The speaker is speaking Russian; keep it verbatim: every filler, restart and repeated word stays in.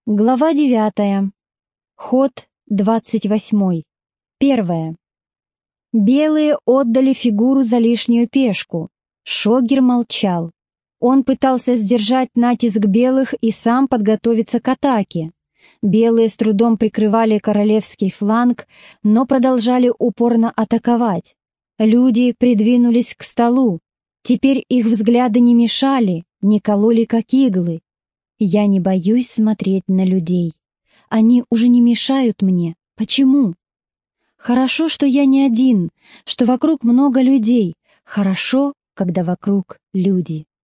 Глава девятая. Ход двадцать восьмой. Первое. Белые отдали фигуру за лишнюю пешку. Шогер молчал. Он пытался сдержать натиск белых и сам подготовиться к атаке. Белые с трудом прикрывали королевский фланг, но продолжали упорно атаковать. Люди придвинулись к столу. Теперь их взгляды не мешали, не кололи как иглы. Я не боюсь смотреть на людей. Они уже не мешают мне. Почему? Хорошо, что я не один, что вокруг много людей. Хорошо, когда вокруг люди.